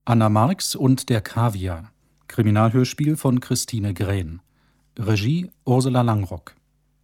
Anna Marx und der Kaviar. Kriminalhörspiel von Christine Grähn. Regie Ursula Langrock.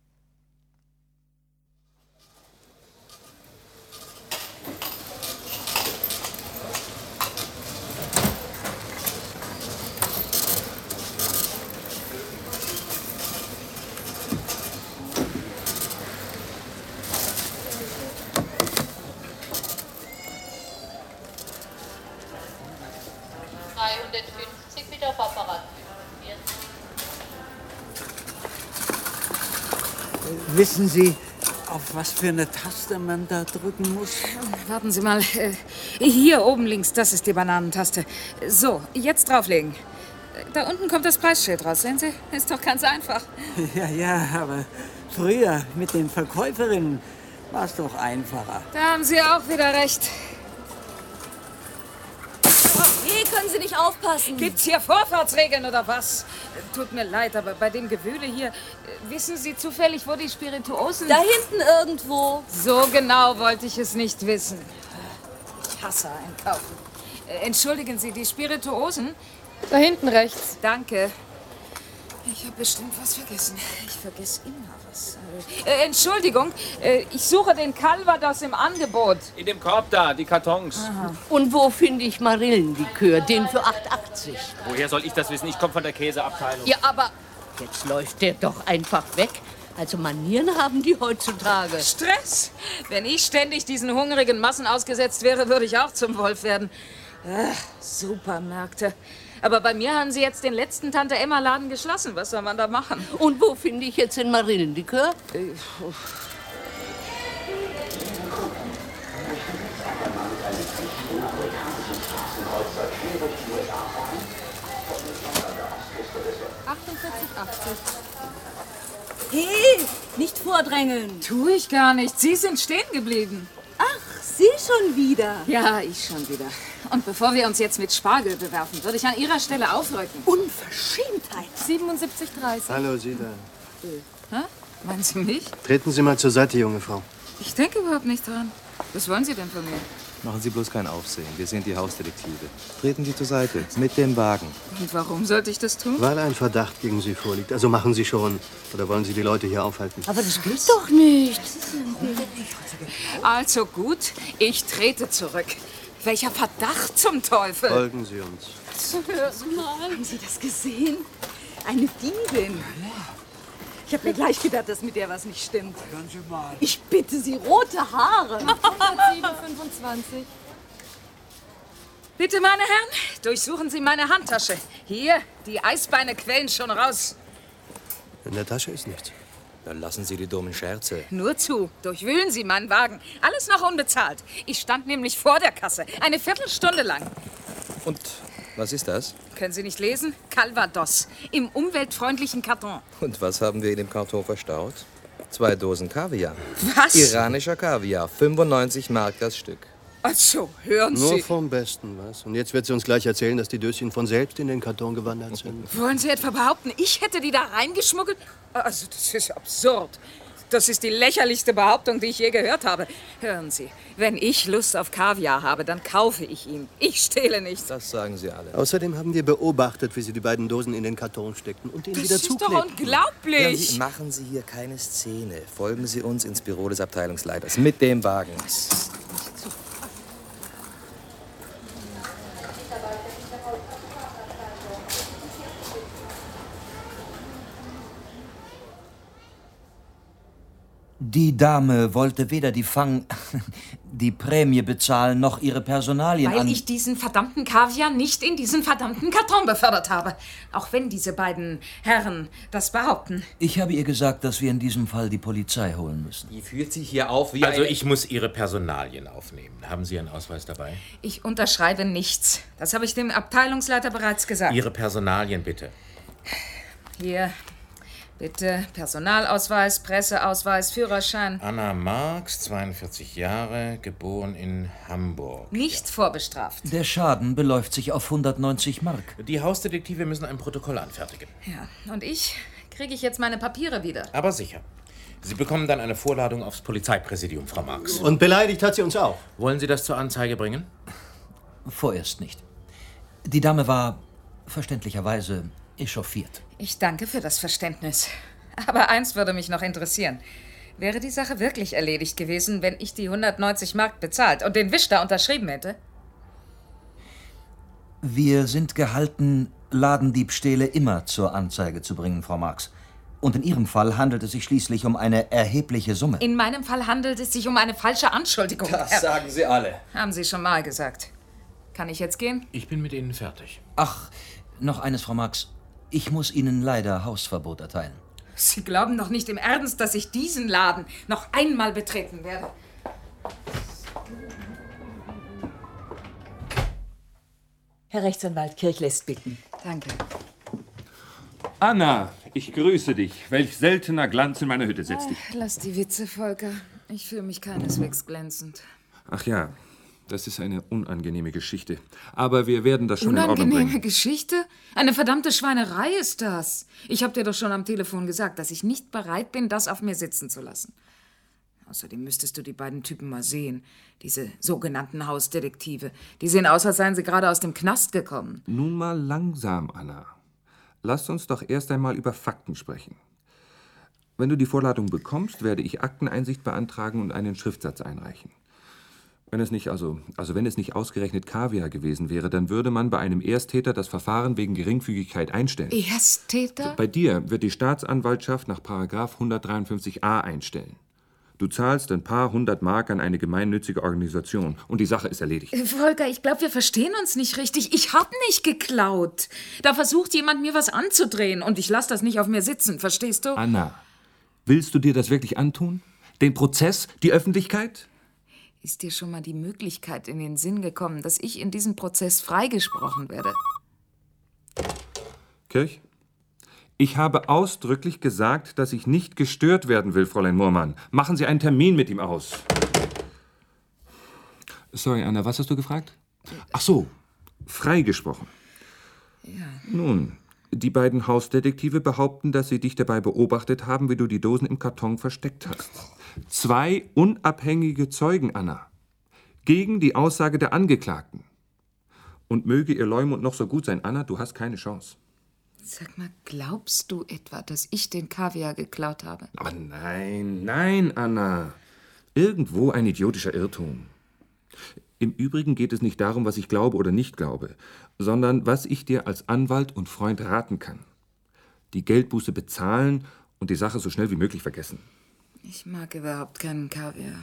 Wissen Sie, auf was für eine Taste man da drücken muss? Warten Sie mal. Hier oben links, das ist die Bananentaste. So, jetzt drauflegen. Da unten kommt das Preisschild raus, sehen Sie? Ist doch ganz einfach. Ja, aber früher mit den Verkäuferinnen war es doch einfacher. Da haben Sie auch wieder recht. Hey, können Sie nicht aufpassen? Gibt's hier Vorfahrtsregeln oder was? Tut mir leid, aber bei dem Gewühle hier, wissen Sie zufällig, wo die Spirituosen... Da hinten irgendwo. So genau wollte ich es nicht wissen. Ich hasse Einkaufen. Entschuldigen Sie, die Spirituosen? Da hinten rechts. Danke. Ich habe bestimmt was vergessen. Ich vergesse immer was. Entschuldigung, ich suche den Calvados im Angebot. In dem Korb da, die Kartons. Aha. Und wo finde ich Marillenlikör? Den für 8,80. Woher soll ich das wissen? Ich komme von der Käseabteilung. Ja, aber jetzt läuft der doch einfach weg. Also Manieren haben die heutzutage. Stress? Wenn ich ständig diesen hungrigen Massen ausgesetzt wäre, würde ich auch zum Wolf werden. Supermärkte. Aber bei mir haben sie jetzt den letzten Tante-Emma-Laden geschlossen. Was soll man da machen? Und wo finde ich jetzt den Marillenlikör? Hey, nicht vordrängeln. Tue ich gar nicht. Sie sind stehen geblieben. Ach, Sie schon wieder. Ja, ich schon wieder. Und bevor wir uns jetzt mit Spargel bewerfen, würde ich an Ihrer Stelle aufrücken. Unverschämtheit. 77,30. Hallo, Sie da. Hä? Meinen Sie mich? Treten Sie mal zur Seite, junge Frau. Ich denke überhaupt nicht dran. Was wollen Sie denn von mir? Machen Sie bloß kein Aufsehen. Wir sind die Hausdetektive. Treten Sie zur Seite. Mit dem Wagen. Und warum sollte ich das tun? Weil ein Verdacht gegen Sie vorliegt. Also machen Sie schon. Oder wollen Sie die Leute hier aufhalten? Aber das geht doch nicht. Also gut, ich trete zurück. Welcher Verdacht zum Teufel? Folgen Sie uns. Haben Sie das gesehen? Eine Diebin. Ich habe mir gleich gedacht, dass mit der was nicht stimmt. Hören Sie mal. Ich bitte Sie, rote Haare. 107,25. Bitte, meine Herren, durchsuchen Sie meine Handtasche. Hier, die Eisbeine quellen schon raus. In der Tasche ist nichts. Dann lassen Sie die dummen Scherze. Nur zu, durchwühlen Sie meinen Wagen. Alles noch unbezahlt. Ich stand nämlich vor der Kasse, eine Viertelstunde lang. Und was ist das? Können Sie nicht lesen? Calvados, im umweltfreundlichen Karton. Und was haben wir in dem Karton verstaut? 2 Dosen Kaviar. Was? Iranischer Kaviar. 95 Mark das Stück. Also, hören Nur Sie. vom Besten, was? Und jetzt wird sie uns gleich erzählen, dass die Döschen von selbst in den Karton gewandert sind. Wollen Sie etwa behaupten, ich hätte die da reingeschmuggelt? Also, das ist absurd. Das ist die lächerlichste Behauptung, die ich je gehört habe. Hören Sie, wenn ich Lust auf Kaviar habe, dann kaufe ich ihn. Ich stehle nicht. Das sagen Sie alle. Außerdem haben wir beobachtet, wie Sie die beiden Dosen in den Karton steckten und ihn Das wieder ist doch zuklebten. unglaublich. Hören Sie, machen Sie hier keine Szene. Folgen Sie uns ins Büro des Abteilungsleiters mit dem Wagen. Die Dame wollte weder die Prämie bezahlen, noch ihre Personalien Weil ich diesen verdammten Kaviar nicht in diesen verdammten Karton befördert habe. Auch wenn diese beiden Herren das behaupten. Ich habe ihr gesagt, dass wir in diesem Fall die Polizei holen müssen. Die führt sich hier auf wie... Also ich muss Ihre Personalien aufnehmen. Haben Sie Ihren Ausweis dabei? Ich unterschreibe nichts. Das habe ich dem Abteilungsleiter bereits gesagt. Ihre Personalien bitte. Hier, bitte. Personalausweis, Presseausweis, Führerschein. Anna Marx, 42 Jahre, geboren in Hamburg. Nicht vorbestraft. Der Schaden beläuft sich auf 190 Mark. Die Hausdetektive müssen ein Protokoll anfertigen. Ja, und kriege ich jetzt meine Papiere wieder? Aber sicher. Sie bekommen dann eine Vorladung aufs Polizeipräsidium, Frau Marx. Und beleidigt hat sie uns auch. Wollen Sie das zur Anzeige bringen? Vorerst nicht. Die Dame war verständlicherweise echauffiert. Ich danke für das Verständnis. Aber eins würde mich noch interessieren. Wäre die Sache wirklich erledigt gewesen, wenn ich die 190 Mark bezahlt und den Wisch da unterschrieben hätte? Wir sind gehalten, Ladendiebstähle immer zur Anzeige zu bringen, Frau Marx. Und in Ihrem Fall handelt es sich schließlich um eine erhebliche Summe. In meinem Fall handelt es sich um eine falsche Anschuldigung. Das sagen Sie alle. Haben Sie schon mal gesagt. Kann ich jetzt gehen? Ich bin mit Ihnen fertig. Ach, noch eines, Frau Marx. Ich muss Ihnen leider Hausverbot erteilen. Sie glauben doch nicht im Ernst, dass ich diesen Laden noch einmal betreten werde. Herr Rechtsanwalt Kirch lässt bitten. Danke. Anna, ich grüße dich. Welch seltener Glanz in meiner Hütte setzt dich. Lass die Witze, Volker. Ich fühle mich keineswegs glänzend. Ach ja, das ist eine unangenehme Geschichte. Aber wir werden das schon in Ordnung Unangenehme bringen. Geschichte? Eine verdammte Schweinerei ist das. Ich habe dir doch schon am Telefon gesagt, dass ich nicht bereit bin, das auf mir sitzen zu lassen. Außerdem müsstest du die beiden Typen mal sehen. Diese sogenannten Hausdetektive. Die sehen aus, als seien sie gerade aus dem Knast gekommen. Nun mal langsam, Anna. Lass uns doch erst einmal über Fakten sprechen. Wenn du die Vorladung bekommst, werde ich Akteneinsicht beantragen und einen Schriftsatz einreichen. Wenn es nicht ausgerechnet Kaviar gewesen wäre, dann würde man bei einem Ersttäter das Verfahren wegen Geringfügigkeit einstellen. Ersttäter? Bei dir wird die Staatsanwaltschaft nach § 153a einstellen. Du zahlst ein paar 100 Mark an eine gemeinnützige Organisation und die Sache ist erledigt. Volker, ich glaube, wir verstehen uns nicht richtig. Ich hab nicht geklaut. Da versucht jemand, mir was anzudrehen und ich lass das nicht auf mir sitzen, verstehst du? Anna, willst du dir das wirklich antun? Den Prozess, die Öffentlichkeit? Ist dir schon mal die Möglichkeit in den Sinn gekommen, dass ich in diesem Prozess freigesprochen werde? Kirch? Ich habe ausdrücklich gesagt, dass ich nicht gestört werden will, Fräulein Moormann. Machen Sie einen Termin mit ihm aus. Sorry, Anna, was hast du gefragt? Ach so, freigesprochen. Ja. Nun, die beiden Hausdetektive behaupten, dass sie dich dabei beobachtet haben, wie du die Dosen im Karton versteckt hast. 2 unabhängige Zeugen, Anna. Gegen die Aussage der Angeklagten. Und möge ihr Leumund noch so gut sein, Anna, du hast keine Chance. Sag mal, glaubst du etwa, dass ich den Kaviar geklaut habe? Aber nein, Anna. Irgendwo ein idiotischer Irrtum. Im Übrigen geht es nicht darum, was ich glaube oder nicht glaube, sondern was ich dir als Anwalt und Freund raten kann. Die Geldbuße bezahlen und die Sache so schnell wie möglich vergessen. Ich mag überhaupt keinen Kaviar.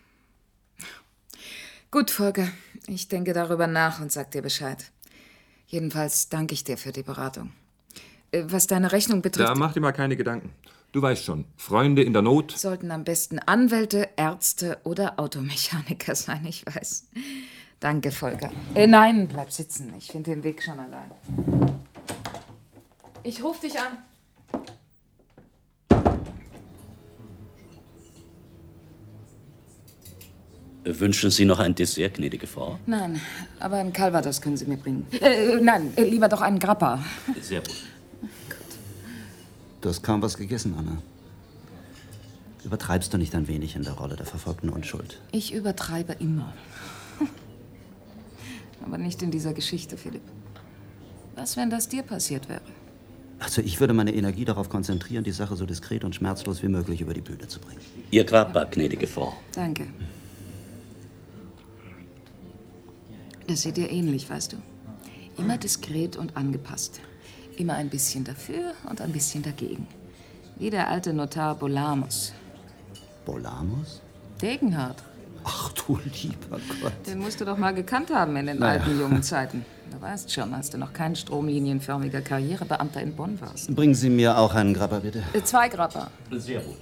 Gut, Volker, ich denke darüber nach und sag dir Bescheid. Jedenfalls danke ich dir für die Beratung. Was deine Rechnung betrifft... Da mach dir mal keine Gedanken. Du weißt schon, Freunde in der Not... Sollten am besten Anwälte, Ärzte oder Automechaniker sein, ich weiß. Danke, Volker. Nein, bleib sitzen. Ich finde den Weg schon allein. Ich ruf dich an. Wünschen Sie noch ein Dessert, gnädige Frau? Nein, aber ein Calvados können Sie mir bringen. Nein, lieber doch einen Grappa. Sehr gut. Du hast kaum was gegessen, Anna. Übertreibst du nicht ein wenig in der Rolle der verfolgten Unschuld? Ich übertreibe immer. Aber nicht in dieser Geschichte, Philipp. Was, wenn das dir passiert wäre? Also ich würde meine Energie darauf konzentrieren, die Sache so diskret und schmerzlos wie möglich über die Bühne zu bringen. Ihr Grabbar, gnädige Frau. Danke. Das sieht dir ähnlich, weißt du. Immer diskret und angepasst. Immer ein bisschen dafür und ein bisschen dagegen. Wie der alte Notar Bolamus. Bolamus? Degenhardt. Ach du lieber Gott. Den musst du doch mal gekannt haben in den alten jungen Zeiten. Du weißt schon, als du noch kein stromlinienförmiger Karrierebeamter in Bonn warst. Bringen Sie mir auch einen Grappa, bitte. 2 Grappa. Sehr gut.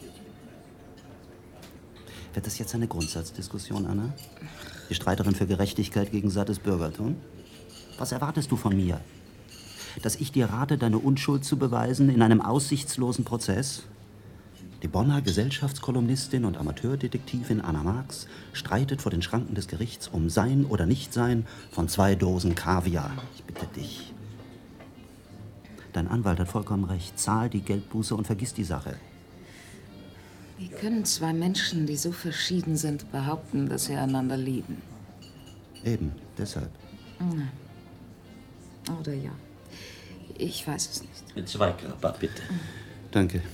Wird das jetzt eine Grundsatzdiskussion, Anna? Die Streiterin für Gerechtigkeit gegen sattes Bürgertum? Was erwartest du von mir? Dass ich dir rate, deine Unschuld zu beweisen in einem aussichtslosen Prozess? Die Bonner Gesellschaftskolumnistin und Amateurdetektivin Anna Marx streitet vor den Schranken des Gerichts um Sein oder Nichtsein von 2 Dosen Kaviar. Ich bitte dich. Dein Anwalt hat vollkommen recht. Zahl die Geldbuße und vergiss die Sache. Wie können 2 Menschen, die so verschieden sind, behaupten, dass sie einander lieben? Eben, deshalb. Oder ja. Ich weiß es nicht. 2 Grappa, bitte. Danke.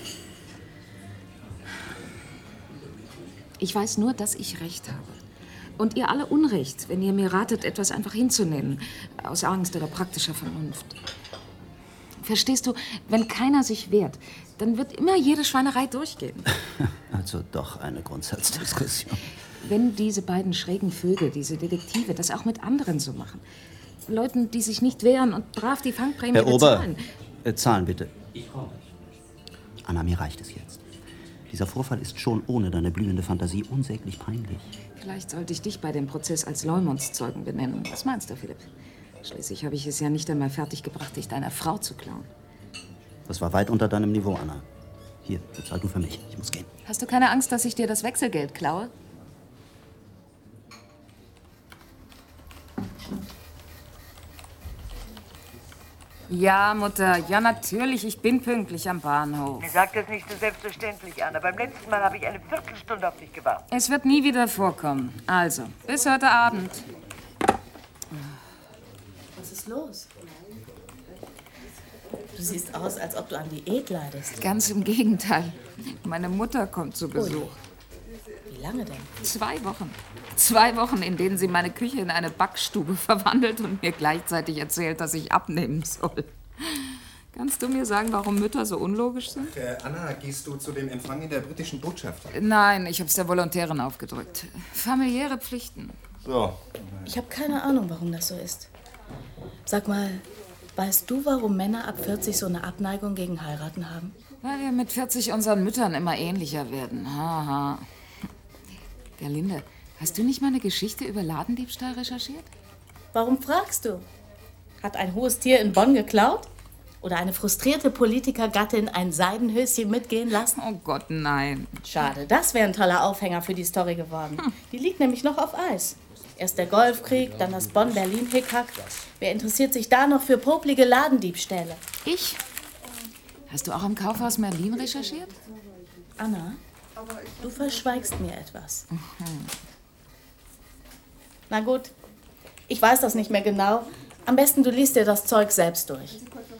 Ich weiß nur, dass ich Recht habe. Und ihr alle Unrecht, wenn ihr mir ratet, etwas einfach hinzunehmen. Aus Angst oder praktischer Vernunft. Verstehst du, wenn keiner sich wehrt, dann wird immer jede Schweinerei durchgehen. Also doch eine Grundsatzdiskussion. Wenn diese beiden schrägen Vögel, diese Detektive, das auch mit anderen so machen. Leuten, die sich nicht wehren und brav die Fangprämie Herr Ober, bezahlen. Zahlen bitte. Ich komme. Anna, mir reicht es jetzt. Dieser Vorfall ist schon ohne deine blühende Fantasie unsäglich peinlich. Vielleicht sollte ich dich bei dem Prozess als Leumundszeugen benennen. Was meinst du, Philipp? Schließlich habe ich es ja nicht einmal fertiggebracht, dich deiner Frau zu klauen. Das war weit unter deinem Niveau, Anna. Hier, bezahl du für mich. Ich muss gehen. Hast du keine Angst, dass ich dir das Wechselgeld klaue? Ja, Mutter, ja natürlich, ich bin pünktlich am Bahnhof. Sag das nicht so selbstverständlich, Anna. Beim letzten Mal habe ich eine Viertelstunde auf dich gewartet. Es wird nie wieder vorkommen. Also, bis heute Abend. Was ist los? Du siehst aus, als ob du an Diät leidest. Ganz im Gegenteil. Meine Mutter kommt zu Besuch. Wie lange denn? 2 Wochen. 2 Wochen, in denen sie meine Küche in eine Backstube verwandelt und mir gleichzeitig erzählt, dass ich abnehmen soll. Kannst du mir sagen, warum Mütter so unlogisch sind? Anna, gehst du zu dem Empfang in der britischen Botschaft? Nein, ich habe es der Volontärin aufgedrückt. Familiäre Pflichten. So. Ich habe keine Ahnung, warum das so ist. Sag mal, weißt du, warum Männer ab 40 so eine Abneigung gegen Heiraten haben? Weil wir mit 40 unseren Müttern immer ähnlicher werden. Haha. Gerlinde, hast du nicht mal eine Geschichte über Ladendiebstahl recherchiert? Warum fragst du? Hat ein hohes Tier in Bonn geklaut? Oder eine frustrierte Politikergattin ein Seidenhöschen mitgehen lassen? Oh Gott, nein. Schade, das wäre ein toller Aufhänger für die Story geworden. Die liegt nämlich noch auf Eis. Erst der Golfkrieg, dann das Bonn-Berlin-Hickhack. Wer interessiert sich da noch für poplige Ladendiebstähle? Ich? Hast du auch im Kaufhaus Merlin recherchiert? Anna, du verschweigst mir etwas. Na gut, ich weiß das nicht mehr genau. Am besten, du liest dir das Zeug selbst durch.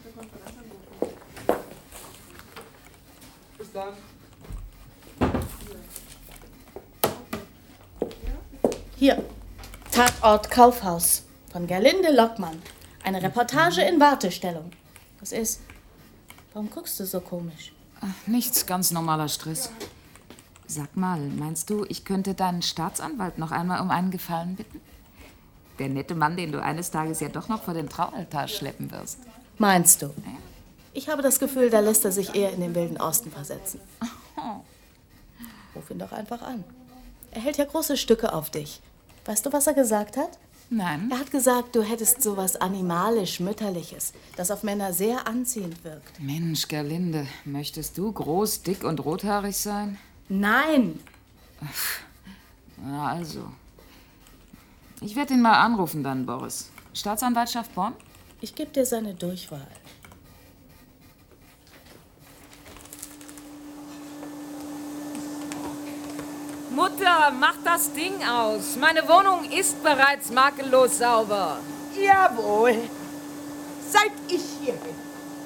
Bis dann. Hier, Tatort Kaufhaus von Gerlinde Lockmann. Eine Reportage in Wartestellung. Was ist? Warum guckst du so komisch? Ach, nichts, ganz normaler Stress. Sag mal, meinst du, ich könnte deinen Staatsanwalt noch einmal um einen Gefallen bitten? Der nette Mann, den du eines Tages ja doch noch vor den Traualtar schleppen wirst. Meinst du? Ich habe das Gefühl, da lässt er sich eher in den Wilden Osten versetzen. Ruf ihn doch einfach an. Er hält ja große Stücke auf dich. Weißt du, was er gesagt hat? Nein. Er hat gesagt, du hättest sowas animalisch-mütterliches, das auf Männer sehr anziehend wirkt. Mensch, Gerlinde, möchtest du groß, dick und rothaarig sein? Nein! Na also. Ich werde ihn mal anrufen dann, Boris. Staatsanwaltschaft Bonn? Ich gebe dir seine Durchwahl. Mutter, mach das Ding aus. Meine Wohnung ist bereits makellos sauber. Jawohl. Seit ich hier bin.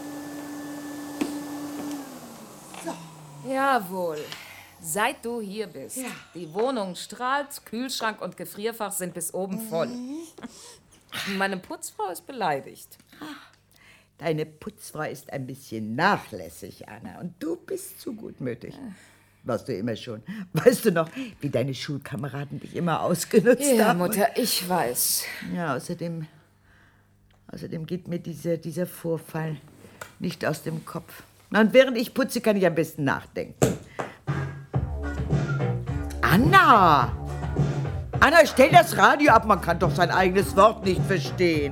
Jawohl. Seit du hier bist. Ja. Die Wohnung strahlt, Kühlschrank und Gefrierfach sind bis oben voll. Meine Putzfrau ist beleidigt. Deine Putzfrau ist ein bisschen nachlässig, Anna. Und du bist zu gutmütig. Warst du immer schon. Weißt du noch, wie deine Schulkameraden dich immer ausgenutzt haben? Ja, Mutter, ich weiß. Ja, außerdem geht mir dieser Vorfall nicht aus dem Kopf. Na, und während ich putze, kann ich am besten nachdenken. Anna! Anna, stell das Radio ab, man kann doch sein eigenes Wort nicht verstehen.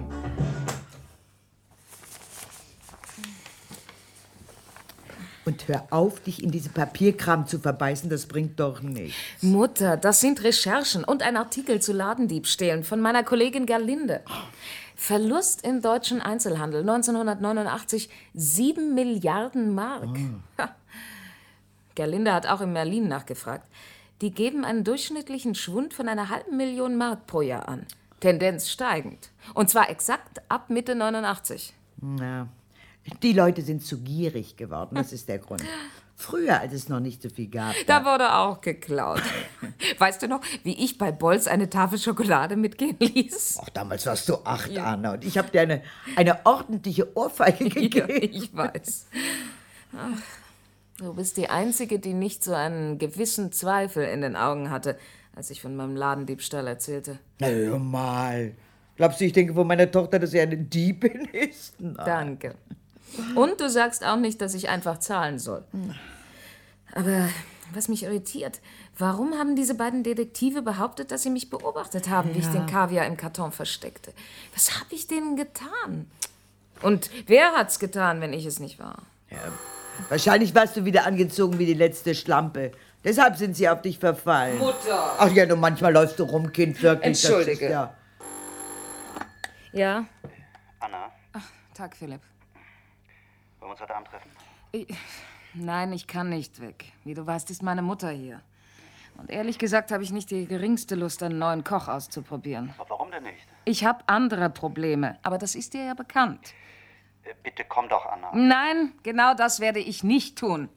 Und hör auf, dich in diese Papierkram zu verbeißen, das bringt doch nichts. Mutter, das sind Recherchen und ein Artikel zu Ladendiebstählen von meiner Kollegin Gerlinde. Verlust im deutschen Einzelhandel 1989 7 Milliarden Mark. Ha. Gerlinde hat auch in Berlin nachgefragt. Die geben einen durchschnittlichen Schwund von einer 500.000 Mark pro Jahr an. Tendenz steigend. Und zwar exakt ab Mitte 89. Na, die Leute sind zu gierig geworden, das ist der Grund. Früher, als es noch nicht so viel gab. Da wurde auch geklaut. Weißt du noch, wie ich bei Bolz eine Tafel Schokolade mitgehen ließ? Ach, damals warst du 8, Anna, und ich habe dir eine ordentliche Ohrfeige gegeben. Ja, ich weiß. Ach, du bist die Einzige, die nicht so einen gewissen Zweifel in den Augen hatte, als ich von meinem Ladendiebstahl erzählte. Na, hör mal. Glaubst du, ich denke von meiner Tochter, dass sie eine Diebin ist? Nein. Danke. Und du sagst auch nicht, dass ich einfach zahlen soll. Aber was mich irritiert, warum haben diese beiden Detektive behauptet, dass sie mich beobachtet haben, wie ich den Kaviar im Karton versteckte? Was habe ich denen getan? Und wer hat's getan, wenn ich es nicht war? Ja, wahrscheinlich warst du wieder angezogen wie die letzte Schlampe. Deshalb sind sie auf dich verfallen. Mutter! Ach ja, nur manchmal läufst du rum, Kind, wirklich. Entschuldige. Das ist, Ja? Anna, Ach, Tag, Philipp. wollen wir uns heute Abend treffen? Nein, ich kann nicht weg. Wie du weißt, ist meine Mutter hier. Und ehrlich gesagt habe ich nicht die geringste Lust, einen neuen Koch auszuprobieren. Aber warum denn nicht? Ich habe andere Probleme, aber das ist dir ja bekannt. Bitte komm doch, Anna. Nein, genau das werde ich nicht tun.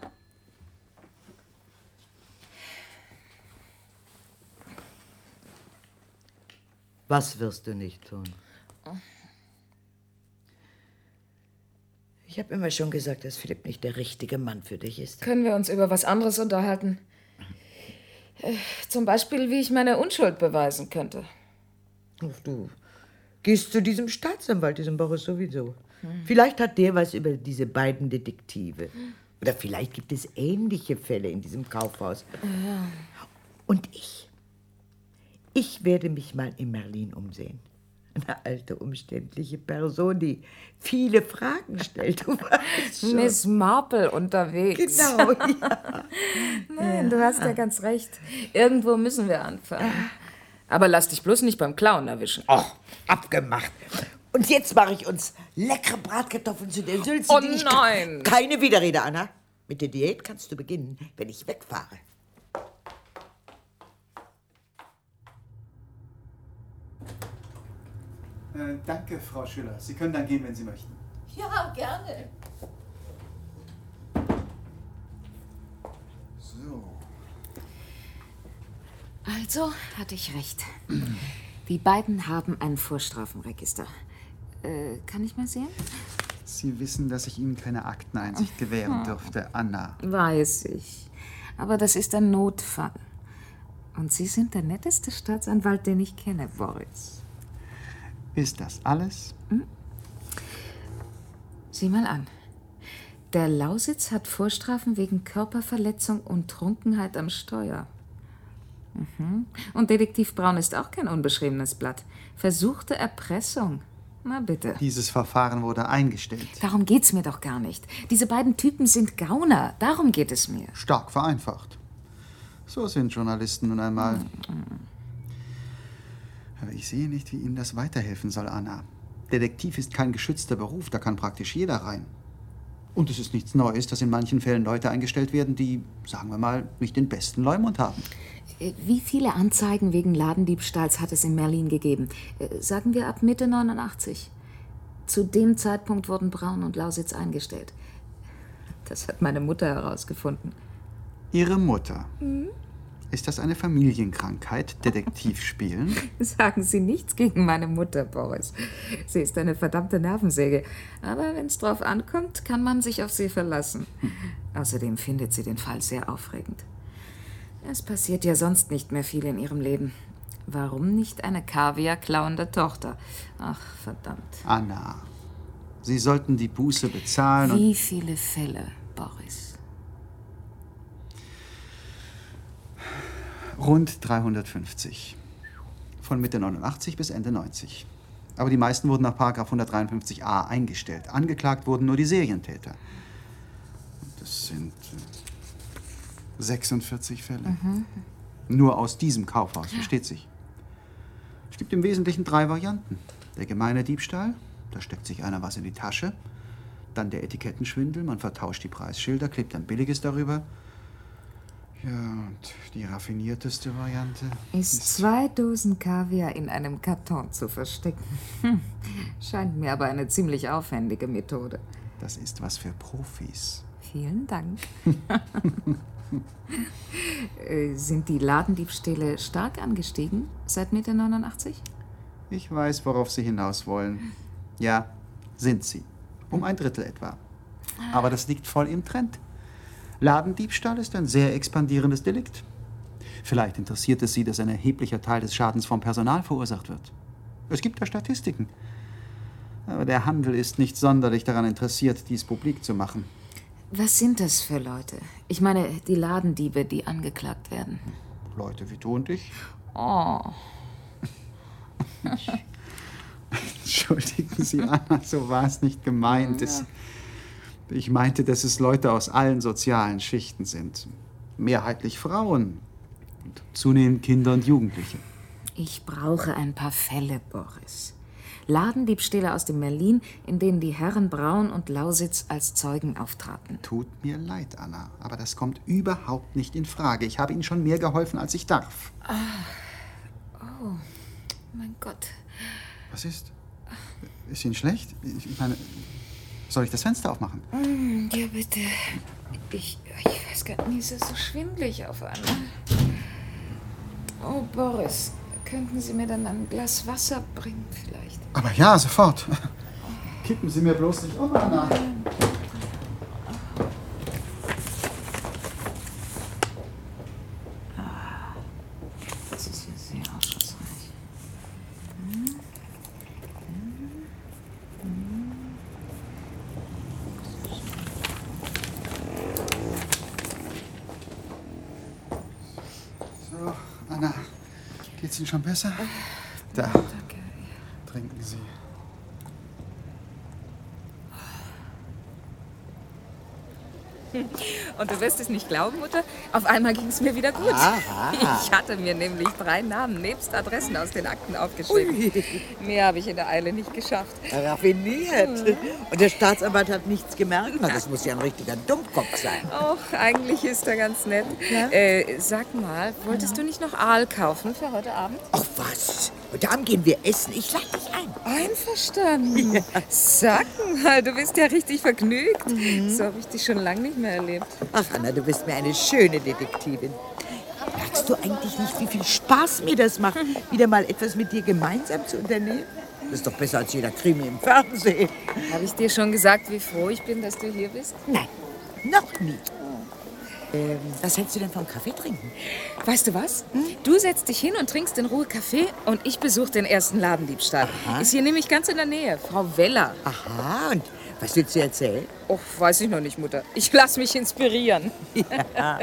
Was wirst du nicht tun? Ich habe immer schon gesagt, dass Philipp nicht der richtige Mann für dich ist. Können wir uns über was anderes unterhalten? Zum Beispiel, wie ich meine Unschuld beweisen könnte. Ach, du gehst zu diesem Staatsanwalt, diesem Boris sowieso. Vielleicht hat der was über diese beiden Detektive. Oder vielleicht gibt es ähnliche Fälle in diesem Kaufhaus. Ja. Und ich werde mich mal in Merlin umsehen. Eine alte, umständliche Person, die viele Fragen stellt. Du weißt schon. Miss Marple unterwegs. Genau, ja. Nein, du hast ja ganz recht. Irgendwo müssen wir anfangen. Aber lass dich bloß nicht beim Klauen erwischen. Ach, abgemacht. Und jetzt mache ich uns leckere Bratkartoffeln zu der Sülze. Oh die ich nein! Keine Widerrede, Anna. Mit der Diät kannst du beginnen, wenn ich wegfahre. Danke, Frau Schüller. Sie können dann gehen, wenn Sie möchten. Ja, gerne. So. Also hatte ich recht. Die beiden haben ein Vorstrafenregister. Kann ich mal sehen? Sie wissen, dass ich Ihnen keine Akteneinsicht gewähren dürfte, Anna. Weiß ich. Aber das ist ein Notfall. Und Sie sind der netteste Staatsanwalt, den ich kenne, Boris. Ist das alles? Sieh mal an. Der Lausitz hat Vorstrafen wegen Körperverletzung und Trunkenheit am Steuer. Und Detektiv Braun ist auch kein unbeschriebenes Blatt. Versuchte Erpressung. Na bitte. Dieses Verfahren wurde eingestellt. Darum geht's mir doch gar nicht. Diese beiden Typen sind Gauner. Darum geht es mir. Stark vereinfacht. So sind Journalisten nun einmal. Aber ich sehe nicht, wie Ihnen das weiterhelfen soll, Anna. Detektiv ist kein geschützter Beruf, da kann praktisch jeder rein. Und es ist nichts Neues, dass in manchen Fällen Leute eingestellt werden, die, sagen wir mal, nicht den besten Leumund haben. Wie viele Anzeigen wegen Ladendiebstahls hat es in Merlin gegeben? Sagen wir ab Mitte 89. Zu dem Zeitpunkt wurden Braun und Lausitz eingestellt. Das hat meine Mutter herausgefunden. Ihre Mutter? Ist das eine Familienkrankheit, Detektiv spielen? Sagen Sie nichts gegen meine Mutter, Boris. Sie ist eine verdammte Nervensäge. Aber wenn es drauf ankommt, kann man sich auf sie verlassen. Außerdem findet sie den Fall sehr aufregend. Es passiert ja sonst nicht mehr viel in ihrem Leben. Warum nicht eine Kaviar-klauende Tochter? Ach, verdammt. Anna, Sie sollten die Buße bezahlen. Wie viele Fälle, Boris? Rund 350. Von Mitte 89 bis Ende 90. Aber die meisten wurden nach § 153a eingestellt. Angeklagt wurden nur die Serientäter. Das sind 46 Fälle. Nur aus diesem Kaufhaus, versteht sich. Es gibt im Wesentlichen 3 Varianten. Der gemeine Diebstahl, da steckt sich einer was in die Tasche. Dann der Etikettenschwindel, man vertauscht die Preisschilder, klebt ein billiges darüber. Ja, und die raffinierteste Variante ist 2 Dosen Kaviar in einem Karton zu verstecken. Scheint mir aber eine ziemlich aufwendige Methode. Das ist was für Profis. Vielen Dank. Sind die Ladendiebstähle stark angestiegen seit Mitte 89? Ich weiß, worauf Sie hinaus wollen. Ja, sind sie. Um 1/3 etwa. Aber das liegt voll im Trend. Ladendiebstahl ist ein sehr expandierendes Delikt. Vielleicht interessiert es Sie, dass ein erheblicher Teil des Schadens vom Personal verursacht wird. Es gibt da Statistiken. Aber der Handel ist nicht sonderlich daran interessiert, dies publik zu machen. Was sind das für Leute? Ich meine, die Ladendiebe, die angeklagt werden. Leute wie du und ich. Oh. Entschuldigen Sie, Anna, so war es nicht gemeint. Ich meinte, dass es Leute aus allen sozialen Schichten sind. Mehrheitlich Frauen. Und zunehmend Kinder und Jugendliche. Ich brauche ein paar Fälle, Boris. Ladendiebstähle aus dem Berlin, in denen die Herren Braun und Lausitz als Zeugen auftraten. Tut mir leid, Anna, aber das kommt überhaupt nicht in Frage. Ich habe Ihnen schon mehr geholfen, als ich darf. Oh, mein Gott. Was ist? Ist Ihnen schlecht? Ich meine, soll ich das Fenster aufmachen? Ja, bitte. Ich weiß gar nicht, mir ist es so schwindelig auf einmal. Oh, Boris, könnten Sie mir dann ein Glas Wasser bringen vielleicht? Aber ja, sofort. Kippen Sie mir bloß nicht um, Anna. Das ist hier sehr aufschlussreich. So, Anna, geht's Ihnen schon besser? Da. Danke. Trinken Sie. Und du wirst es nicht glauben, Mutter, auf einmal ging es mir wieder gut. Aha. Ich hatte mir nämlich 3 Namen nebst Adressen aus den Akten aufgeschrieben. Ui. Mehr habe ich in der Eile nicht geschafft. Raffiniert. Und der Staatsanwalt hat nichts gemerkt. Na, das muss ja ein richtiger Dummkopf sein. Och, eigentlich ist er ganz nett. Ja? Sag mal, wolltest du nicht noch Aal kaufen für heute Abend? Ach was, heute Abend gehen wir essen. Ich lade dich ein. Einverstanden. Ja. Sag mal, du bist ja richtig vergnügt. So habe ich dich schon lange nicht mehr erlebt. Ach, Anna, du bist mir eine schöne Detektivin. Merkst du eigentlich nicht, wie viel Spaß mir das macht, wieder mal etwas mit dir gemeinsam zu unternehmen? Das ist doch besser als jeder Krimi im Fernsehen. Habe ich dir schon gesagt, wie froh ich bin, dass du hier bist? Nein, noch nie. Was hältst du denn vom Kaffee trinken? Weißt du was? Du setzt dich hin und trinkst in Ruhe Kaffee und ich besuche den ersten Ladendiebstahl. Aha. Ist hier nämlich ganz in der Nähe. Frau Weller. Aha, und was willst du erzählen? Och, weiß ich noch nicht, Mutter. Ich lass mich inspirieren. Ja.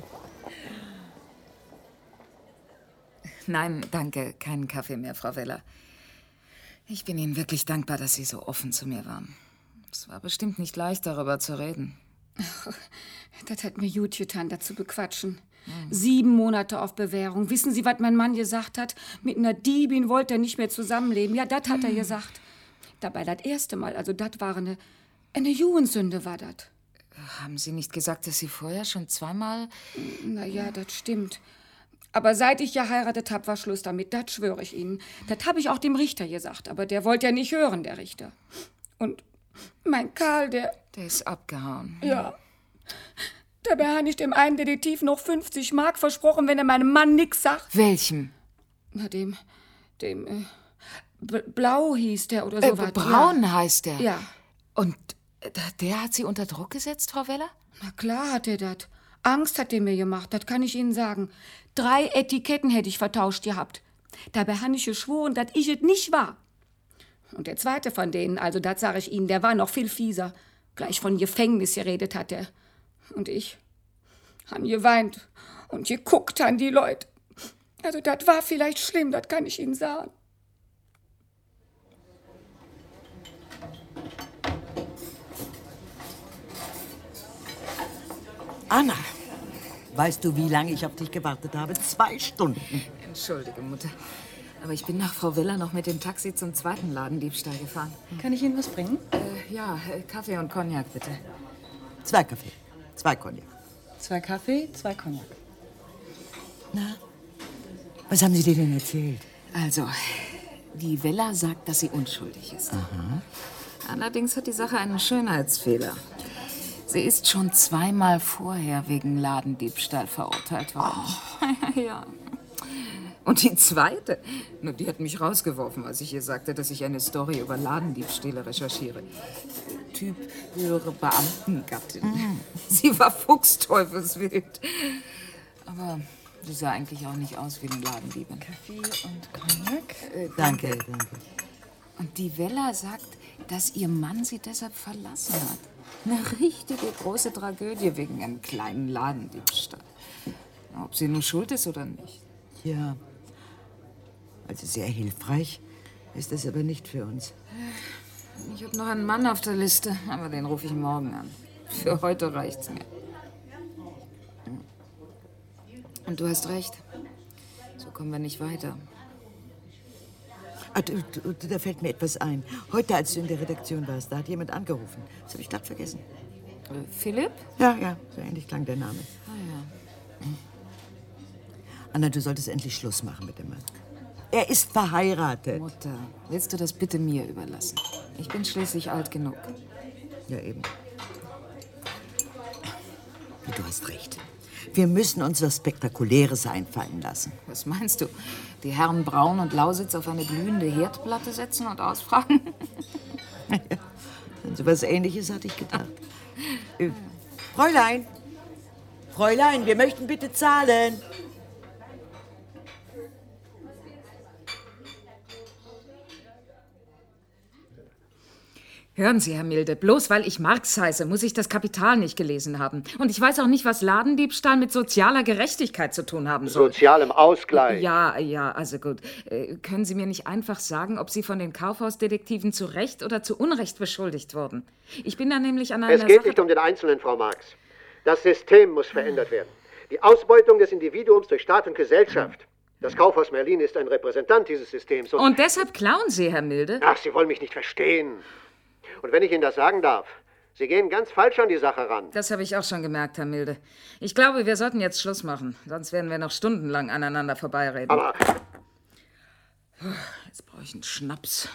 Nein, danke, keinen Kaffee mehr, Frau Weller. Ich bin Ihnen wirklich dankbar, dass Sie so offen zu mir waren. Es war bestimmt nicht leicht, darüber zu reden. Ach, das hat mir gut getan, dazu bequatschen. 7 Monate auf Bewährung. Wissen Sie, was mein Mann gesagt hat? Mit einer Diebin wollte er nicht mehr zusammenleben. Ja, das hat er gesagt. Dabei das erste Mal, also das war eine Jugendsünde, war das. Haben Sie nicht gesagt, dass Sie vorher schon zweimal... Na ja, das stimmt. Aber seit ich geheiratet habe, war Schluss damit, das schwöre ich Ihnen. Das habe ich auch dem Richter gesagt, aber der wollte ja nicht hören, der Richter. Und mein Karl, der ist abgehauen. Ja. Dabei habe ich dem einen Detektiv noch 50 Mark versprochen, wenn er meinem Mann nichts sagt. Welchem? Na, dem Blau hieß der oder so was. Braun ja. Heißt der? Ja. Und der hat Sie unter Druck gesetzt, Frau Weller? Na klar hat er das. Angst hat er mir gemacht, das kann ich Ihnen sagen. 3 Etiketten hätte ich vertauscht gehabt. Dabei habe ich geschworen, dass ich es nicht war. Und der zweite von denen, also das sage ich Ihnen, der war noch viel fieser. Gleich von Gefängnis geredet hat er. Und ich habe geweint und geguckt an die Leute. Also das war vielleicht schlimm, das kann ich Ihnen sagen. Anna, weißt du, wie lange ich auf dich gewartet habe? 2 Stunden. Entschuldige, Mutter. Aber ich bin nach Frau Weller noch mit dem Taxi zum zweiten Ladendiebstahl gefahren. Kann ich Ihnen was bringen? Kaffee und Cognac, bitte. 2 Kaffee, 2 Cognac. 2 Kaffee, 2 Cognac. Na, was haben Sie dir denn erzählt? Also, die Vella sagt, dass sie unschuldig ist. Aha. Allerdings hat die Sache einen Schönheitsfehler. Sie ist schon 2-mal vorher wegen Ladendiebstahl verurteilt worden. Oh. Ja. Und die zweite, nur die hat mich rausgeworfen, als ich ihr sagte, dass ich eine Story über Ladendiebstähle recherchiere. Typ höhere Beamtengattin. Sie war fuchsteufelswild. Aber sie sah eigentlich auch nicht aus wie eine Ladendiebin. Kaffee und Cognac. Danke. Und die Vella sagt, dass ihr Mann sie deshalb verlassen hat. Eine richtige große Tragödie wegen einem kleinen Ladendiebstahl. Ob sie nun schuld ist oder nicht. Ja, also sehr hilfreich ist das aber nicht für uns. Ich habe noch einen Mann auf der Liste, aber den rufe ich morgen an. Für heute reicht's mir. Und du hast recht. So kommen wir nicht weiter. Ah, da fällt mir etwas ein. Heute, als du in der Redaktion warst, da hat jemand angerufen. Das habe ich glatt vergessen. Philipp? Ja, so ähnlich klang der Name. Ah ja. Anna, du solltest endlich Schluss machen mit dem Mann. Er ist verheiratet. Mutter, willst du das bitte mir überlassen? Ich bin schließlich alt genug. Ja, eben. Du hast recht. Wir müssen uns was Spektakuläres einfallen lassen. Was meinst du? Die Herren Braun und Lausitz auf eine glühende Herdplatte setzen und ausfragen? An so was Ähnliches hatte ich gedacht. Fräulein, wir möchten bitte zahlen. Hören Sie, Herr Milde, bloß weil ich Marx heiße, muss ich das Kapital nicht gelesen haben. Und ich weiß auch nicht, was Ladendiebstahl mit sozialer Gerechtigkeit zu tun haben soll. Sozialem Ausgleich. Ja, also gut. Können Sie mir nicht einfach sagen, ob Sie von den Kaufhausdetektiven zu Recht oder zu Unrecht beschuldigt wurden? Ich bin da nämlich an einer Es geht Sache... nicht um den Einzelnen, Frau Marx. Das System muss verändert werden. Die Ausbeutung des Individuums durch Staat und Gesellschaft. Das Kaufhaus Merlin ist ein Repräsentant dieses Systems. Und deshalb klauen Sie, Herr Milde? Ach, Sie wollen mich nicht verstehen. Und wenn ich Ihnen das sagen darf, Sie gehen ganz falsch an die Sache ran. Das habe ich auch schon gemerkt, Herr Milde. Ich glaube, wir sollten jetzt Schluss machen. Sonst werden wir noch stundenlang aneinander vorbeireden. Aber... Jetzt brauche ich einen Schnaps.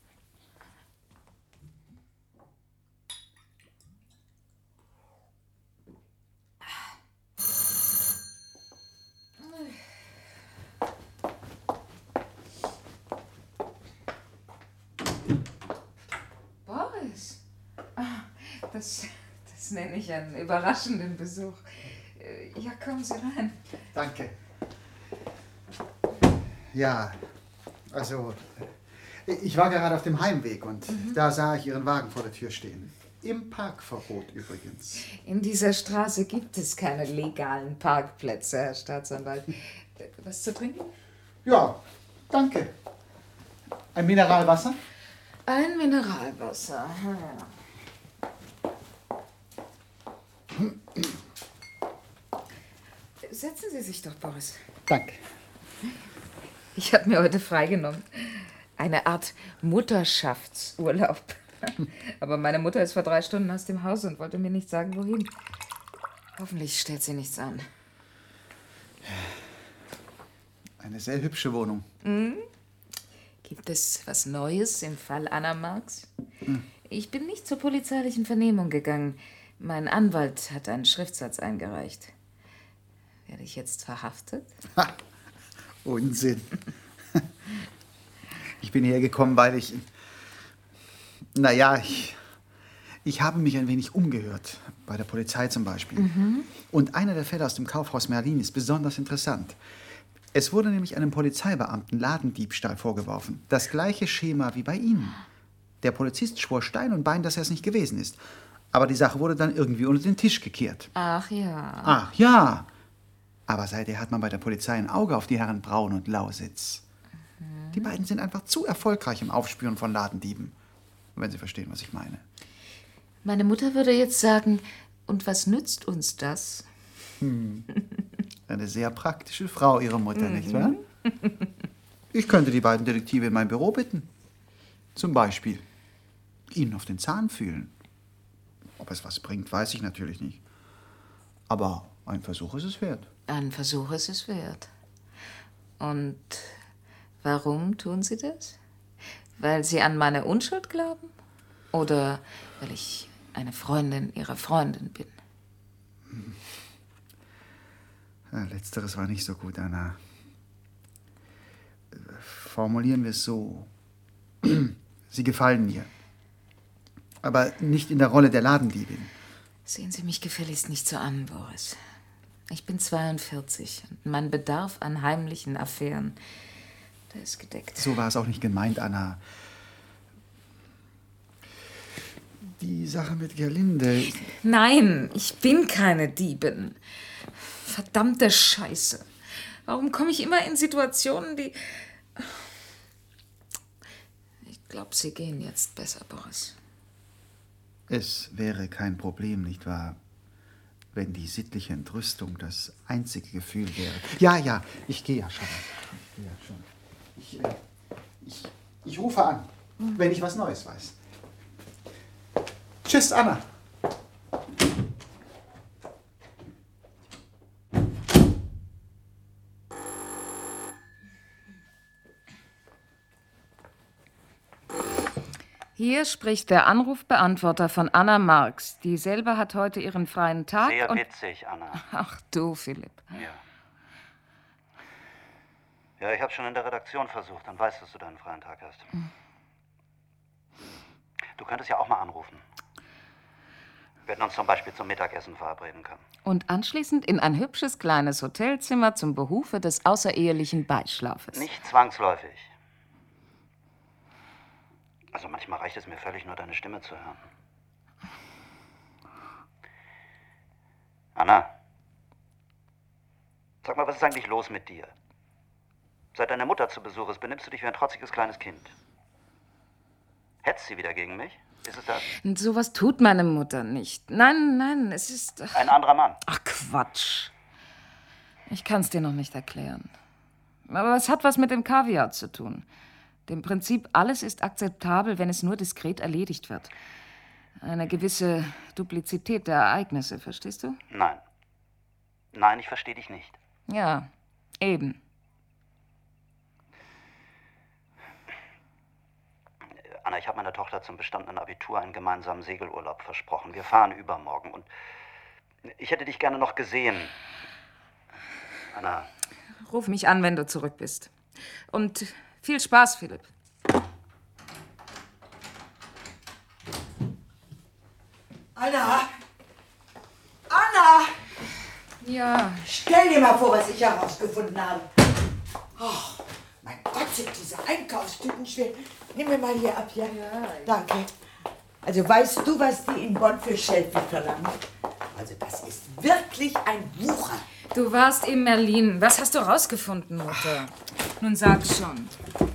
Boris. Das nenne ich einen überraschenden Besuch. Ja, kommen Sie rein. Danke. Ja, also, ich war gerade auf dem Heimweg und da sah ich Ihren Wagen vor der Tür stehen. Im Parkverbot übrigens. In dieser Straße gibt es keine legalen Parkplätze, Herr Staatsanwalt. Was zu trinken? Ja, danke. Ein Mineralwasser? Ein Mineralwasser. Setzen Sie sich doch, Boris. Danke. Ich habe mir heute freigenommen. Eine Art Mutterschaftsurlaub. Aber meine Mutter ist vor 3 Stunden aus dem Haus und wollte mir nicht sagen, wohin. Hoffentlich stellt sie nichts an. Eine sehr hübsche Wohnung. Gibt es was Neues im Fall Anna Marx? Ich bin nicht zur polizeilichen Vernehmung gegangen. Mein Anwalt hat einen Schriftsatz eingereicht. Werde ich jetzt verhaftet? Ha, Unsinn. Ich bin hierher gekommen, weil ich... Naja, ich habe mich ein wenig umgehört. Bei der Polizei zum Beispiel. Und einer der Fälle aus dem Kaufhaus Merlin ist besonders interessant. Es wurde nämlich einem Polizeibeamten Ladendiebstahl vorgeworfen. Das gleiche Schema wie bei Ihnen. Der Polizist schwor Stein und Bein, dass er es nicht gewesen ist. Aber die Sache wurde dann irgendwie unter den Tisch gekehrt. Ach ja. Ach ja. Aber seither hat man bei der Polizei ein Auge auf die Herren Braun und Lausitz. Die beiden sind einfach zu erfolgreich im Aufspüren von Ladendieben. Wenn Sie verstehen, was ich meine. Meine Mutter würde jetzt sagen, und was nützt uns das? Eine sehr praktische Frau, Ihre Mutter, nicht wahr? Ich könnte die beiden Detektive in mein Büro bitten. Zum Beispiel Ihnen auf den Zahn fühlen. Ob es was bringt, weiß ich natürlich nicht. Aber ein Versuch ist es wert. Ein Versuch ist es wert. Und warum tun Sie das? Weil Sie an meine Unschuld glauben? Oder weil ich eine Freundin Ihrer Freundin bin? Ja, letzteres war nicht so gut, Anna. Formulieren wir es so. Sie gefallen mir. Aber nicht in der Rolle der Ladendiebin. Sehen Sie mich gefälligst nicht so an, Boris. Ich bin 42 und mein Bedarf an heimlichen Affären, der ist gedeckt. So war es auch nicht gemeint, Anna. Die Sache mit Gerlinde. Nein, ich bin keine Diebin. Verdammte Scheiße. Warum komme ich immer in Situationen, die... Ich glaube, Sie gehen jetzt besser, Boris. Es wäre kein Problem, nicht wahr? Wenn die sittliche Entrüstung das einzige Gefühl wäre. Ja, ich gehe ja schon. Ich rufe an, wenn ich was Neues weiß. Tschüss, Anna. Hier spricht der Anrufbeantworter von Anna Marx. Die selber hat heute ihren freien Tag. Sehr witzig, Anna. Ach du, Philipp. Ja, ich habe schon in der Redaktion versucht und weiß, dass du deinen freien Tag hast. Du könntest ja auch mal anrufen. Wir hätten uns zum Beispiel zum Mittagessen verabreden können. Und anschließend in ein hübsches kleines Hotelzimmer zum Behufe des außerehelichen Beischlafes. Nicht zwangsläufig. Also manchmal reicht es mir völlig, nur deine Stimme zu hören. Anna, sag mal, was ist eigentlich los mit dir? Seit deine Mutter zu Besuch ist, benimmst du dich wie ein trotziges kleines Kind. Hetzt sie wieder gegen mich? Ist es das? Und sowas tut meine Mutter nicht. Nein, es ist... Ein anderer Mann. Ach, Quatsch. Ich kann's dir noch nicht erklären. Aber es hat was mit dem Kaviar zu tun. Dem Prinzip, alles ist akzeptabel, wenn es nur diskret erledigt wird. Eine gewisse Duplizität der Ereignisse, verstehst du? Nein. Nein, ich verstehe dich nicht. Ja, eben. Anna, ich habe meiner Tochter zum bestandenen Abitur einen gemeinsamen Segelurlaub versprochen. Wir fahren übermorgen und ich hätte dich gerne noch gesehen. Anna. Ruf mich an, wenn du zurück bist. Und viel Spaß, Philipp. Anna! Anna! Ja. Stell dir mal vor, was ich herausgefunden habe. Oh, mein Gott, sind diese Einkaufstüten schwer. Nimm mir mal hier ab, ja? Ja. Danke. Also weißt du, was die in Bonn für Schellfisch verlangen? Also das ist wirklich ein Wucher. Du warst in Berlin. Was hast du rausgefunden, Mutter? Nun sag schon.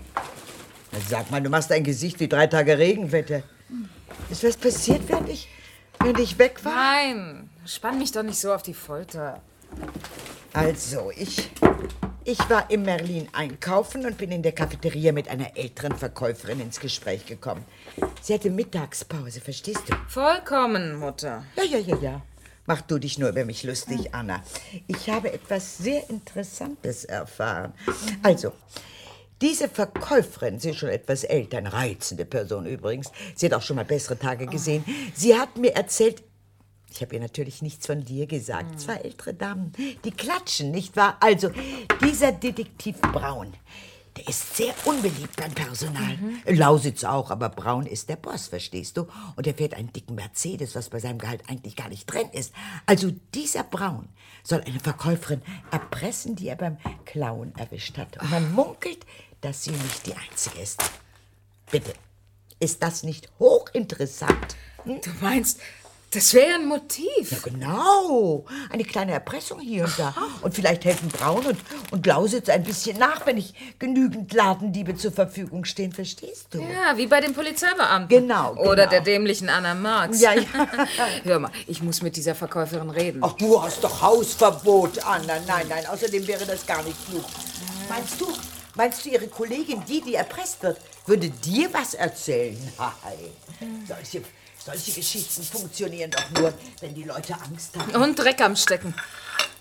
Sag mal, du machst ein Gesicht wie 3 Tage Regenwetter. Ist was passiert, während ich weg war? Nein, spann mich doch nicht so auf die Folter. Also, ich war in Berlin einkaufen und bin in der Cafeteria mit einer älteren Verkäuferin ins Gespräch gekommen. Sie hatte Mittagspause, verstehst du? Vollkommen, Mutter. Ja. Mach du dich nur über mich lustig, Anna. Ich habe etwas sehr Interessantes erfahren. Also, diese Verkäuferin, sie ist schon etwas älter, eine reizende Person übrigens. Sie hat auch schon mal bessere Tage gesehen. Sie hat mir erzählt, ich habe ihr natürlich nichts von dir gesagt, 2 ältere Damen, die klatschen, nicht wahr? Also, dieser Detektiv Braun, der ist sehr unbeliebt beim Personal. Lausitz auch, aber Braun ist der Boss, verstehst du? Und er fährt einen dicken Mercedes, was bei seinem Gehalt eigentlich gar nicht drin ist. Also dieser Braun soll eine Verkäuferin erpressen, die er beim Klauen erwischt hat. Und man munkelt, dass sie nicht die Einzige ist. Bitte, ist das nicht hochinteressant? Du meinst, das wäre ein Motiv? Ja, genau. Eine kleine Erpressung hier und da. Und vielleicht helfen Braun und Lausitz ein bisschen nach, wenn nicht genügend Ladendiebe zur Verfügung stehen, verstehst du? Ja, wie bei den Polizeibeamten. Genau. Oder der dämlichen Anna Marx. Ja. Hör mal, ich muss mit dieser Verkäuferin reden. Ach, du hast doch Hausverbot, Anna. Nein, außerdem wäre das gar nicht klug. Meinst du, ihre Kollegin, die erpresst wird, würde dir was erzählen? Nein. Solche Geschichten funktionieren doch nur, wenn die Leute Angst haben. Und Dreck am Stecken.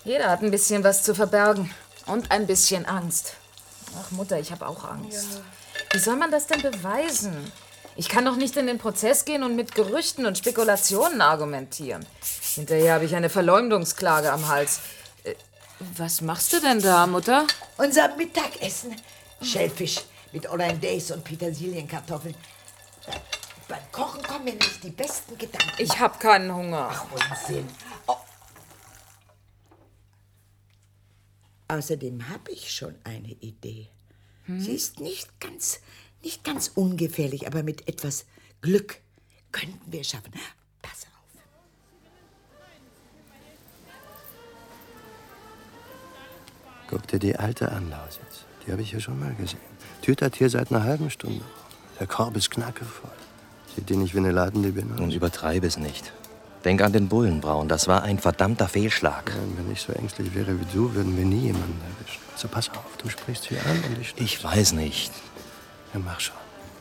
Jeder hat ein bisschen was zu verbergen. Und ein bisschen Angst. Ach, Mutter, ich habe auch Angst. Ja. Wie soll man das denn beweisen? Ich kann doch nicht in den Prozess gehen und mit Gerüchten und Spekulationen argumentieren. Hinterher habe ich eine Verleumdungsklage am Hals. Was machst du denn da, Mutter? Unser Mittagessen. Schellfisch mit Hollandaise und Petersilienkartoffeln. Beim Kochen kommen mir nicht die besten Gedanken. Ich habe keinen Hunger. Ach, Unsinn. Oh. Außerdem habe ich schon eine Idee. Sie ist nicht ganz ungefährlich, aber mit etwas Glück könnten wir es schaffen. Pass auf. Guck dir die alte an, Lausitz. Die habe ich ja schon mal gesehen. Tütert hier seit einer halben Stunde. Der Korb ist knackevoll. Sieht die nicht wie eine Ladendiebin aus? Nun übertreibe es nicht. Denk an den Bullenbraun. Das war ein verdammter Fehlschlag. Ja, wenn ich so ängstlich wäre wie du, würden wir nie jemanden erwischen. Also pass auf, du sprichst sie an und ich... Ich weiß nicht. Ja, mach schon.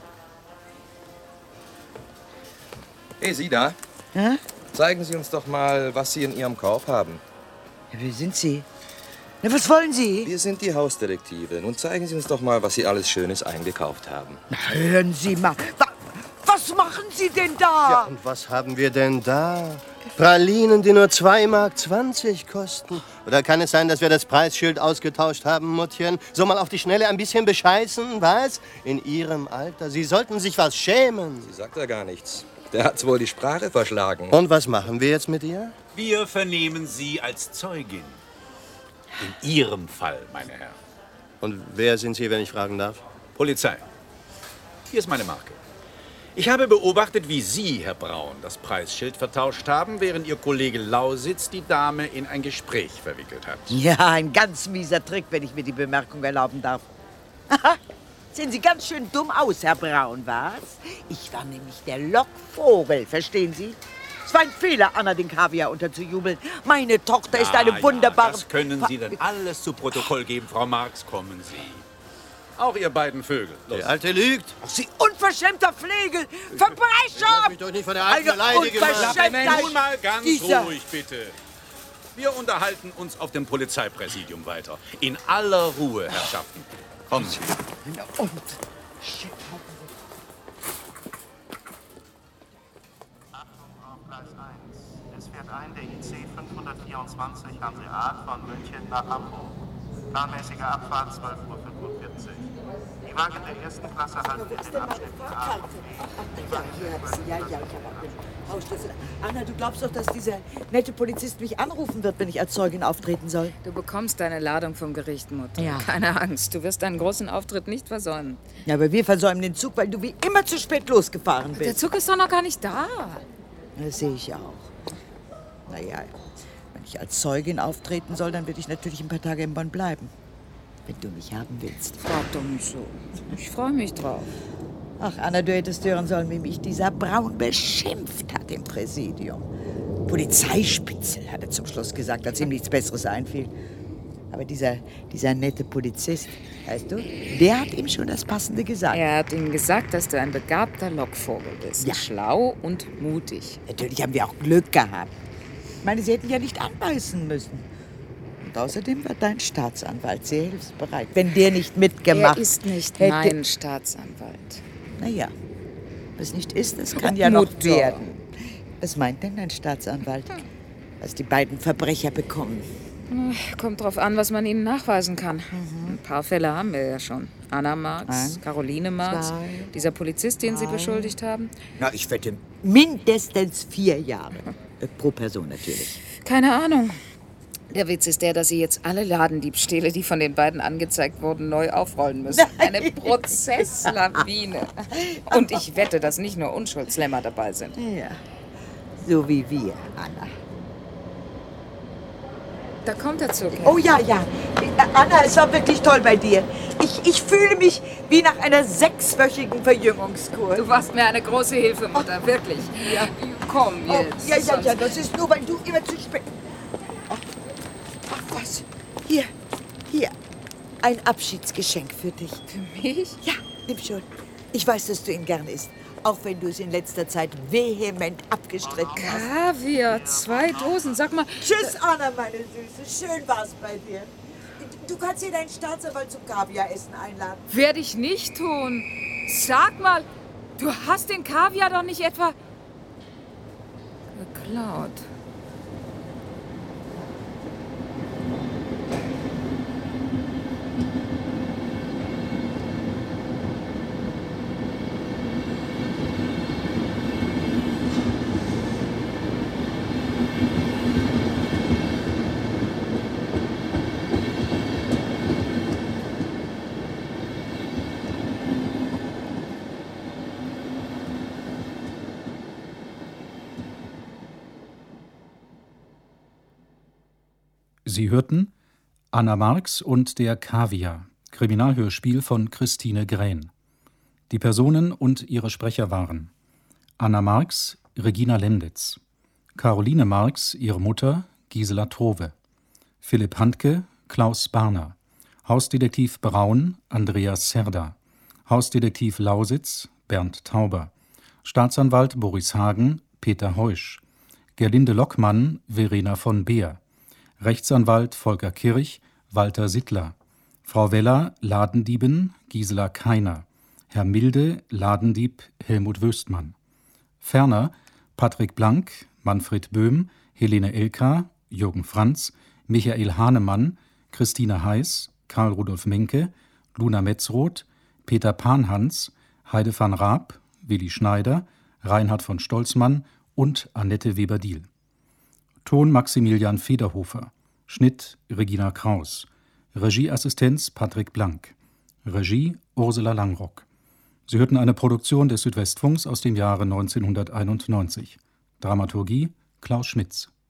Hey, Sie da? Ja? Zeigen Sie uns doch mal, was Sie in Ihrem Korb haben. Ja, wer sind Sie? Na, was wollen Sie? Wir sind die Hausdetektive. Nun zeigen Sie uns doch mal, was Sie alles Schönes eingekauft haben. Na, hören Sie mal. Was machen Sie denn da? Ja, und was haben wir denn da? Pralinen, die nur 2,20 Mark kosten. Oder kann es sein, dass wir das Preisschild ausgetauscht haben, Muttchen? So mal auf die Schnelle ein bisschen bescheißen, was? In Ihrem Alter. Sie sollten sich was schämen. Sie sagt ja gar nichts. Der hat's wohl die Sprache verschlagen. Und was machen wir jetzt mit ihr? Wir vernehmen Sie als Zeugin. In Ihrem Fall, meine Herren. Und wer sind Sie, wenn ich fragen darf? Polizei. Hier ist meine Marke. Ich habe beobachtet, wie Sie, Herr Braun, das Preisschild vertauscht haben, während Ihr Kollege Lausitz die Dame in ein Gespräch verwickelt hat. Ja, ein ganz mieser Trick, wenn ich mir die Bemerkung erlauben darf. Sehen Sie ganz schön dumm aus, Herr Braun, was? Ich war nämlich der Lockvogel, verstehen Sie? Es war ein Fehler, Anna den Kaviar unterzujubeln. Meine Tochter ist eine wunderbare... Ja, das können Sie dann alles zu Protokoll geben, Frau Marx. Kommen Sie. Auch ihr beiden Vögel. Los. Der Alte lügt. Ach, Sie unverschämter Flegel! Verbrecher! Lass mich doch nicht von der Alten beleidigen, Mann. Nun mal ganz ruhig, bitte. Wir unterhalten uns auf dem Polizeipräsidium weiter. In aller Ruhe, Herrschaften. Kommen Sie. Und? Es fährt ein der IC 524 Hanseat von München nach Hamburg. Planmäßige Abfahrt 12:45 Uhr. Die Wagen der ersten Klasse halten in den Abschnitten A. Ja, ich habe auch den Hausschlüssel. Anna, du glaubst doch, dass dieser nette Polizist mich anrufen wird, wenn ich als Zeugin auftreten soll? Du bekommst deine Ladung vom Gericht, Mutter. Ja. Keine Angst, du wirst deinen großen Auftritt nicht versäumen. Ja, aber wir versäumen den Zug, weil du wie immer zu spät losgefahren bist. Der Zug ist doch noch gar nicht da. Das sehe ich auch. Naja, wenn ich als Zeugin auftreten soll, dann würde ich natürlich ein paar Tage in Bonn bleiben. Wenn du mich haben willst. Frag doch nicht so. Ich freue mich drauf. Ach, Anna, du hättest hören sollen, wie mich dieser Braun beschimpft hat im Präsidium. Polizeispitzel, hat er zum Schluss gesagt, als ihm nichts Besseres einfiel. Aber dieser nette Polizist, weißt du, der hat ihm schon das Passende gesagt. Er hat ihm gesagt, dass du ein begabter Lockvogel bist. Ja. Schlau und mutig. Natürlich haben wir auch Glück gehabt. Ich meine, sie hätten ja nicht anbeißen müssen. Und außerdem war dein Staatsanwalt sehr hilfsbereit. Wenn der nicht mitgemacht hätte... Er ist nicht mein Staatsanwalt. Naja, was nicht ist, das kann ja noch werden. Was meint denn dein Staatsanwalt, was die beiden Verbrecher bekommen? Kommt drauf an, was man ihnen nachweisen kann. Ein paar Fälle haben wir ja schon. Anna Marx, Caroline Marx, dieser Polizist, den Sie beschuldigt haben. Na, ich wette mindestens 4 Jahre. Pro Person natürlich. Keine Ahnung. Der Witz ist der, dass Sie jetzt alle Ladendiebstähle, die von den beiden angezeigt wurden, neu aufrollen müssen. Nein. Eine Prozesslawine. Und ich wette, dass nicht nur Unschuldslämmer dabei sind. Ja, so wie wir, Anna. Da kommt der Zug. Oh ja, ja. Anna, es war wirklich toll bei dir. Ich fühle mich wie nach einer 6-wöchigen Verjüngungskur. Du warst mir eine große Hilfe, Mutter, wirklich. Ja. Komm jetzt. Ja, das ist nur, weil du immer zu spät... Ach, was? Hier, ein Abschiedsgeschenk für dich. Für mich? Ja, nimm schon. Ich weiß, dass du ihn gern isst. auch wenn du es in letzter Zeit vehement abgestritten hast. Kaviar, 2 Dosen, sag mal. Tschüss, Anna, meine Süße. Schön war's bei dir. Du kannst hier deinen Staatsanwalt zum Kaviaressen einladen. Werde ich nicht tun. Sag mal, du hast den Kaviar doch nicht etwa geklaut. Sie hörten Anna Marx und der Kaviar, Kriminalhörspiel von Christine Grähn. Die Personen und ihre Sprecher waren Anna Marx, Regina Lenditz, Caroline Marx, ihre Mutter, Gisela Trove, Philipp Handke, Klaus Barner, Hausdetektiv Braun, Andreas Serda, Hausdetektiv Lausitz, Bernd Tauber, Staatsanwalt Boris Hagen, Peter Heusch, Gerlinde Lockmann, Verena von Beer, Rechtsanwalt Volker Kirch, Walter Sittler, Frau Weller, Ladendiebin, Gisela Keiner, Herr Milde, Ladendieb, Helmut Wöstmann. Ferner Patrick Blank, Manfred Böhm, Helene Elka, Jürgen Franz, Michael Hahnemann, Christine Heiß, Karl Rudolf Menke, Luna Metzroth, Peter Panhans, Heide van Raab, Willi Schneider, Reinhard von Stolzmann und Annette Weber-Diel. Ton Maximilian Federhofer, Schnitt Regina Kraus, Regieassistenz Patrick Blank, Regie Ursula Langrock. Sie hörten eine Produktion des Südwestfunks aus dem Jahre 1991. Dramaturgie Klaus Schmitz.